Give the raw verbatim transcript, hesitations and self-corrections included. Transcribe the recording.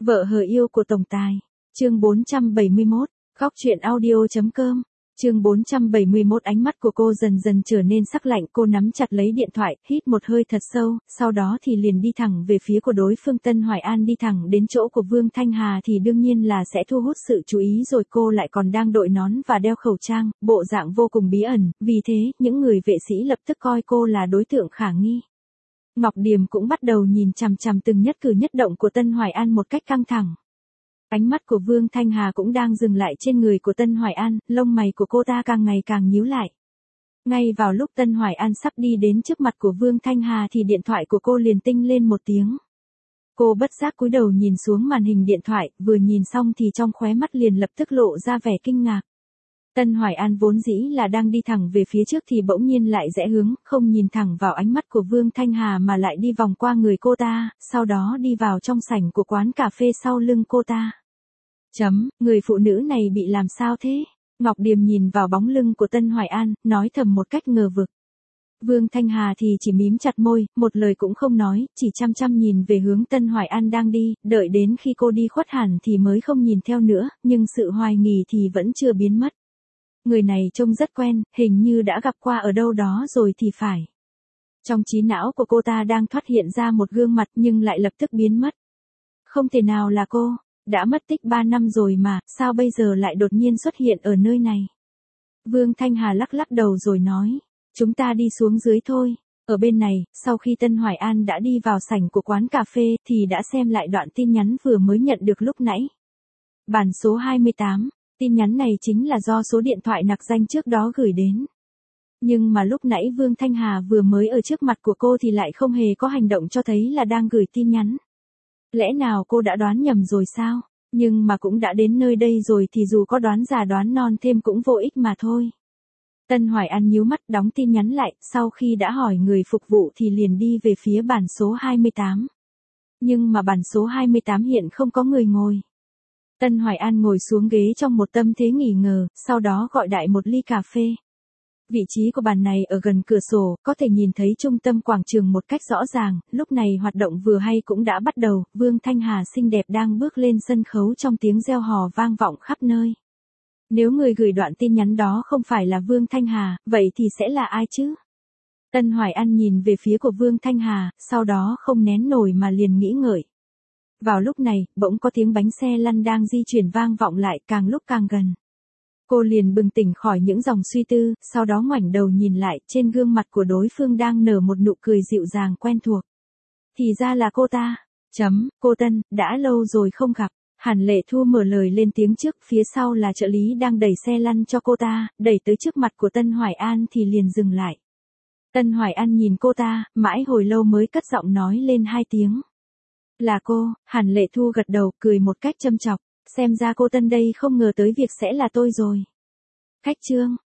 Vợ hờ yêu của tổng tài. Chương bốn trăm bảy mươi mốt. Khóc chuyện audio.com. Chương bốn trăm bảy mươi mốt. Ánh mắt của cô dần dần trở nên sắc lạnh, cô nắm chặt lấy điện thoại, hít một hơi thật sâu, sau đó thì liền đi thẳng về phía của đối phương. Tân Hoài An đi thẳng đến chỗ của Vương Thanh Hà thì đương nhiên là sẽ thu hút sự chú ý rồi, cô lại còn đang đội nón và đeo khẩu trang, bộ dạng vô cùng bí ẩn, vì thế, những người vệ sĩ lập tức coi cô là đối tượng khả nghi. Ngọc Điềm cũng bắt đầu nhìn chằm chằm từng nhất cử nhất động của Tân Hoài An một cách căng thẳng. Ánh mắt của Vương Thanh Hà cũng đang dừng lại trên người của Tân Hoài An, lông mày của cô ta càng ngày càng nhíu lại. Ngay vào lúc Tân Hoài An sắp đi đến trước mặt của Vương Thanh Hà thì điện thoại của cô liền tinh lên một tiếng. Cô bất giác cúi đầu nhìn xuống màn hình điện thoại, vừa nhìn xong thì trong khóe mắt liền lập tức lộ ra vẻ kinh ngạc. Tân Hoài An vốn dĩ là đang đi thẳng về phía trước thì bỗng nhiên lại rẽ hướng, không nhìn thẳng vào ánh mắt của Vương Thanh Hà mà lại đi vòng qua người cô ta, sau đó đi vào trong sảnh của quán cà phê sau lưng cô ta. Chấm, người phụ nữ này bị làm sao thế? Ngọc Điềm nhìn vào bóng lưng của Tân Hoài An, nói thầm một cách ngờ vực. Vương Thanh Hà thì chỉ mím chặt môi, một lời cũng không nói, chỉ chăm chăm nhìn về hướng Tân Hoài An đang đi, đợi đến khi cô đi khuất hẳn thì mới không nhìn theo nữa, nhưng sự hoài nghi thì vẫn chưa biến mất. Người này trông rất quen, hình như đã gặp qua ở đâu đó rồi thì phải. Trong trí não của cô ta đang thoát hiện ra một gương mặt nhưng lại lập tức biến mất. Không thể nào là cô, đã mất tích ba năm rồi mà, sao bây giờ lại đột nhiên xuất hiện ở nơi này? Vương Thanh Hà lắc lắc đầu rồi nói, chúng ta đi xuống dưới thôi. Ở bên này, sau khi Tân Hoài An đã đi vào sảnh của quán cà phê thì đã xem lại đoạn tin nhắn vừa mới nhận được lúc nãy. Bản số hai mươi tám. Tin nhắn này chính là do số điện thoại nặc danh trước đó gửi đến. Nhưng mà lúc nãy Vương Thanh Hà vừa mới ở trước mặt của cô thì lại không hề có hành động cho thấy là đang gửi tin nhắn. Lẽ nào cô đã đoán nhầm rồi sao? Nhưng mà cũng đã đến nơi đây rồi thì dù có đoán già đoán non thêm cũng vô ích mà thôi. Tân Hoài An nhíu mắt đóng tin nhắn lại, sau khi đã hỏi người phục vụ thì liền đi về phía bản số hai mươi tám. Nhưng mà bản số hai mươi tám hiện không có người ngồi. Tân Hoài An ngồi xuống ghế trong một tâm thế nghỉ ngờ, sau đó gọi đại một ly cà phê. Vị trí của bàn này ở gần cửa sổ, có thể nhìn thấy trung tâm quảng trường một cách rõ ràng, lúc này hoạt động vừa hay cũng đã bắt đầu, Vương Thanh Hà xinh đẹp đang bước lên sân khấu trong tiếng reo hò vang vọng khắp nơi. Nếu người gửi đoạn tin nhắn đó không phải là Vương Thanh Hà, vậy thì sẽ là ai chứ? Tân Hoài An nhìn về phía của Vương Thanh Hà, sau đó không nén nổi mà liền nghĩ ngợi. Vào lúc này, bỗng có tiếng bánh xe lăn đang di chuyển vang vọng lại càng lúc càng gần. Cô liền bừng tỉnh khỏi những dòng suy tư, sau đó ngoảnh đầu nhìn lại, trên gương mặt của đối phương đang nở một nụ cười dịu dàng quen thuộc. Thì ra là cô ta. Chấm, cô Tân, đã lâu rồi không gặp. Hàn Lệ Thu mở lời lên tiếng trước, phía sau là trợ lý đang đẩy xe lăn cho cô ta, đẩy tới trước mặt của Tân Hoài An thì liền dừng lại. Tân Hoài An nhìn cô ta, mãi hồi lâu mới cất giọng nói lên hai tiếng. Là cô, Hàn Lệ Thu gật đầu, cười một cách châm chọc, xem ra cô Tân đây không ngờ tới việc sẽ là tôi rồi. Khách trương,